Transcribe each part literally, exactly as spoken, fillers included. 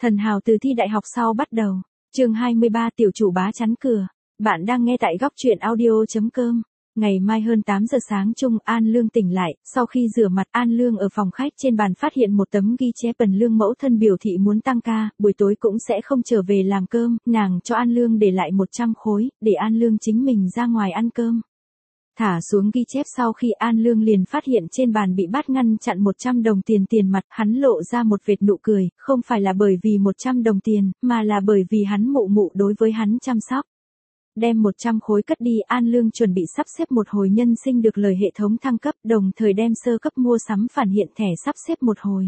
Thần hào từ thi đại học sau bắt đầu. Chương hai mươi ba tiểu chủ bá chắn cửa. Bạn đang nghe tại góc truyện audio chấm com. Ngày mai hơn tám giờ sáng Trung An Lương tỉnh lại, sau khi rửa mặt An Lương ở phòng khách trên bàn phát hiện một tấm ghi chép Tần Lương mẫu thân biểu thị muốn tăng ca, buổi tối cũng sẽ không trở về làm cơm, nàng cho An Lương để lại một trăm khối, để An Lương chính mình ra ngoài ăn cơm. Thả xuống ghi chép sau khi An Lương liền phát hiện trên bàn bị bát ngăn chặn một trăm đồng tiền tiền mặt, hắn lộ ra một vệt nụ cười, không phải là bởi vì một trăm đồng tiền, mà là bởi vì hắn mụ mụ đối với hắn chăm sóc. Đem một trăm khối cất đi, An Lương chuẩn bị sắp xếp một hồi nhân sinh được lời hệ thống thăng cấp, đồng thời đem sơ cấp mua sắm phản hiện thẻ sắp xếp một hồi.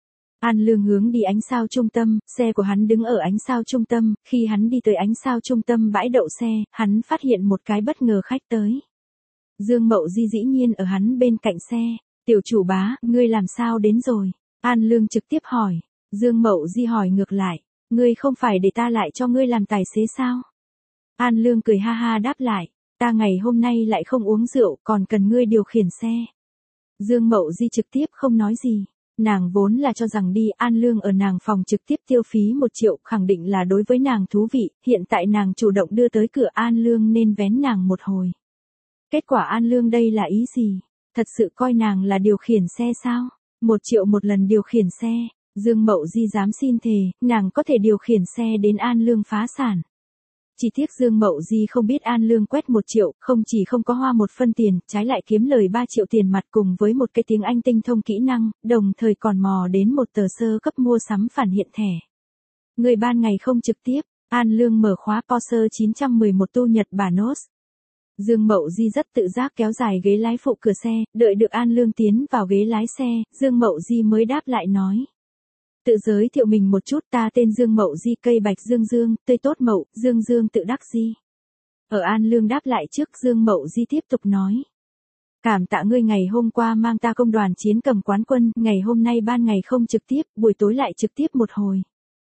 An Lương hướng đi ánh sao trung tâm, xe của hắn đứng ở ánh sao trung tâm, khi hắn đi tới ánh sao trung tâm bãi đậu xe, hắn phát hiện một cái bất ngờ khách tới. Dương Mậu Di dĩ nhiên ở hắn bên cạnh xe. Tiểu chủ bá, ngươi làm sao đến rồi? An Lương trực tiếp hỏi. Dương Mậu Di hỏi ngược lại. Ngươi không phải để ta lại cho ngươi làm tài xế sao? An Lương cười ha ha đáp lại. Ta ngày hôm nay lại không uống rượu, còn cần ngươi điều khiển xe. Dương Mậu Di trực tiếp không nói gì. Nàng vốn là cho rằng đi An Lương ở nàng phòng trực tiếp tiêu phí một triệu, khẳng định là đối với nàng thú vị, hiện tại nàng chủ động đưa tới cửa An Lương nên vén nàng một hồi. Kết quả An Lương đây là ý gì? Thật sự coi nàng là điều khiển xe sao? Một triệu một lần điều khiển xe, Dương Mậu Di dám xin thề, nàng có thể điều khiển xe đến An Lương phá sản. Chỉ tiếc Dương Mậu Di không biết An Lương quét một triệu, không chỉ không có hoa một phân tiền, trái lại kiếm lời ba triệu tiền mặt cùng với một cái tiếng Anh tinh thông kỹ năng, đồng thời còn mò đến một tờ sơ cấp mua sắm phản hiện thẻ. Người ban ngày không trực tiếp, An Lương mở khóa Porsche chín một một tu Nhật Bản Nos. Dương Mậu Di rất tự giác kéo dài ghế lái phụ cửa xe, đợi được An Lương tiến vào ghế lái xe, Dương Mậu Di mới đáp lại nói. Tự giới thiệu mình một chút, ta tên Dương Mậu Di, cây bạch dương dương, tươi tốt mậu, dương dương tự đắc di. Ở An Lương đáp lại trước, Dương Mậu Di tiếp tục nói. Cảm tạ ngươi ngày hôm qua mang ta công đoàn chiến cầm quán quân, ngày hôm nay ban ngày không trực tiếp, buổi tối lại trực tiếp một hồi.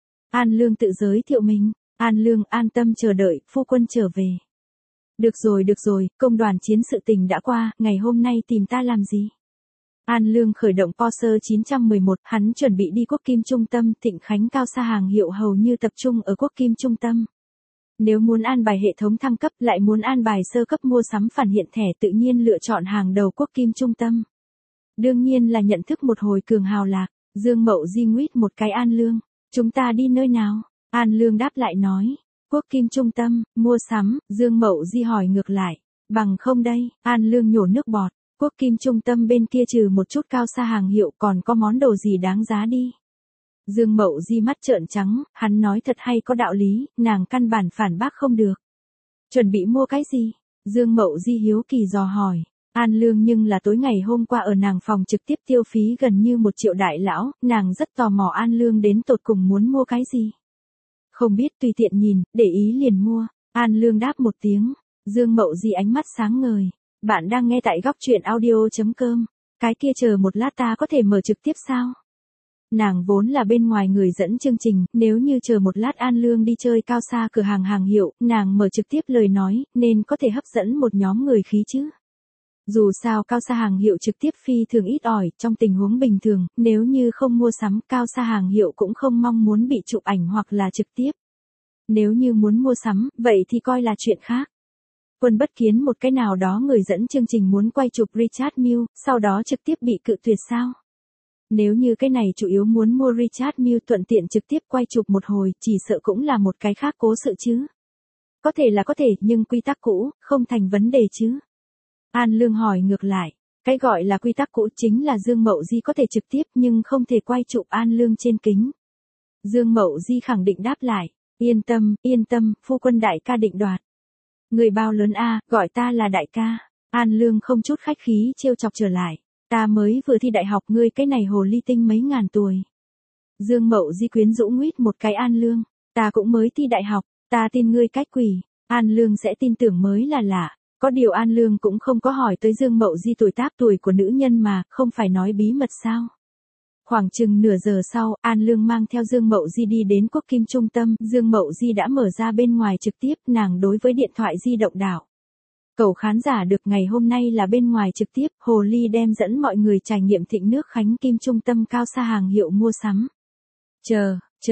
An Lương tự giới thiệu mình, An Lương an tâm chờ đợi, phu quân trở về. Được rồi được rồi, công đoàn chiến sự tình đã qua, ngày hôm nay tìm ta làm gì? An Lương khởi động Porsche chín một một, hắn chuẩn bị đi Quốc Kim Trung tâm, Thịnh Khánh cao xa hàng hiệu hầu như tập trung ở Quốc Kim Trung tâm. Nếu muốn an bài hệ thống thăng cấp lại muốn an bài sơ cấp mua sắm phản hiện thẻ tự nhiên lựa chọn hàng đầu Quốc Kim Trung tâm. Đương nhiên là nhận thức một hồi cường hào lạc, Dương Mậu Di nguyết một cái An Lương. Chúng ta đi nơi nào? An Lương đáp lại nói. Quốc Kim Trung tâm, mua sắm, Dương Mậu Di hỏi ngược lại. Bằng không đây, An Lương nhổ nước bọt. Quốc Kim Trung tâm bên kia trừ một chút cao xa hàng hiệu còn có món đồ gì đáng giá đi. Dương Mậu Di mắt trợn trắng, hắn nói thật hay có đạo lý, nàng căn bản phản bác không được. Chuẩn bị mua cái gì? Dương Mậu Di hiếu kỳ dò hỏi. An Lương nhưng là tối ngày hôm qua ở nàng phòng trực tiếp tiêu phí gần như một triệu đại lão, nàng rất tò mò An Lương đến tột cùng muốn mua cái gì. Không biết tùy tiện nhìn, để ý liền mua. An Lương đáp một tiếng. Dương Mậu Di ánh mắt sáng ngời. Bạn đang nghe tại góc truyện audio chấm com. Cái kia chờ một lát ta có thể mở trực tiếp sao? Nàng vốn là bên ngoài người dẫn chương trình, nếu như chờ một lát An Lương đi chơi cao xa cửa hàng hàng hiệu, nàng mở trực tiếp lời nói, nên có thể hấp dẫn một nhóm người khí chứ. Dù sao cao xa hàng hiệu trực tiếp phi thường ít ỏi, trong tình huống bình thường, nếu như không mua sắm, cao xa hàng hiệu cũng không mong muốn bị chụp ảnh hoặc là trực tiếp. Nếu như muốn mua sắm, vậy thì coi là chuyện khác. Quân bất kiến một cái nào đó người dẫn chương trình muốn quay chụp Richard Mille, sau đó trực tiếp bị cự tuyệt sao? Nếu như cái này chủ yếu muốn mua Richard Mille thuận tiện trực tiếp quay chụp một hồi, chỉ sợ cũng là một cái khác cố sự chứ. Có thể là có thể, nhưng quy tắc cũ, không thành vấn đề chứ. An Lương hỏi ngược lại, cái gọi là quy tắc cũ chính là Dương Mậu Di có thể trực tiếp nhưng không thể quay chụp An Lương trên kính. Dương Mậu Di khẳng định đáp lại, yên tâm, yên tâm, phu quân đại ca định đoạt. Người bao lớn a, gọi ta là đại ca. An Lương không chút khách khí trêu chọc trở lại. Ta mới vừa thi đại học, ngươi cái này hồ ly tinh mấy ngàn tuổi. Dương Mậu Di quyến rũ nguyết một cái An Lương. Ta cũng mới thi đại học, ta tin ngươi cách quỷ. An Lương sẽ tin tưởng mới là lạ. Có điều An Lương cũng không có hỏi tới Dương Mậu Di tuổi tác tuổi của nữ nhân mà, không phải nói bí mật sao. Khoảng chừng nửa giờ sau, An Lương mang theo Dương Mậu Di đi đến Quốc Kim Trung tâm, Dương Mậu Di đã mở ra bên ngoài trực tiếp, nàng đối với điện thoại di động đảo. Cầu khán giả được ngày hôm nay là bên ngoài trực tiếp, Hồ Ly đem dẫn mọi người trải nghiệm Thịnh Nước Khánh Kim Trung tâm cao xa hàng hiệu mua sắm. Chờ, chờ,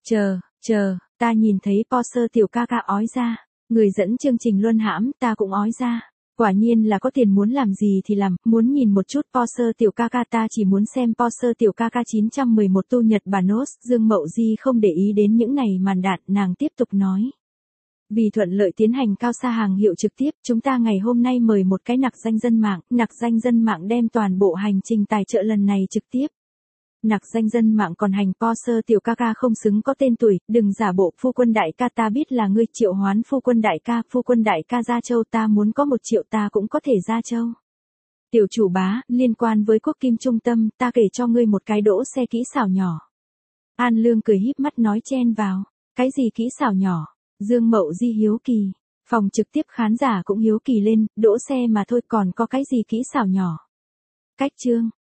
Chờ, chờ, ta nhìn thấy Porsche tiểu ca ca ói ra. Người dẫn chương trình luân hãm, ta cũng ói ra. Quả nhiên là có tiền muốn làm gì thì làm, muốn nhìn một chút Porsche tiểu ca ca, ta chỉ muốn xem Porsche tiểu ca ca chín trăm mười một tu Nhật Bản nốt. Dương Mậu Di không để ý đến những này màn đạn, nàng tiếp tục nói. Vì thuận lợi tiến hành cao xa hàng hiệu trực tiếp, chúng ta ngày hôm nay mời một cái nặc danh dân mạng, nặc danh dân mạng đem toàn bộ hành trình tài trợ lần này trực tiếp. Nặc danh dân mạng còn hành Porsche tiểu ca ca không xứng có tên tuổi, đừng giả bộ. Phu quân đại ca, ta biết là ngươi. Triệu Hoán phu quân đại ca, phu quân đại ca ra châu, ta muốn có một triệu ta cũng có thể ra châu. Tiểu chủ bá, liên quan với Quốc Kim Trung Tâm, ta kể cho ngươi một cái đỗ xe kỹ xảo nhỏ. An Lương cười híp mắt nói chen vào. Cái gì kỹ xảo nhỏ? Dương Mậu Di hiếu kỳ. Phòng trực tiếp khán giả cũng hiếu kỳ lên, đỗ xe mà thôi, còn có cái gì kỹ xảo nhỏ? Cách chương.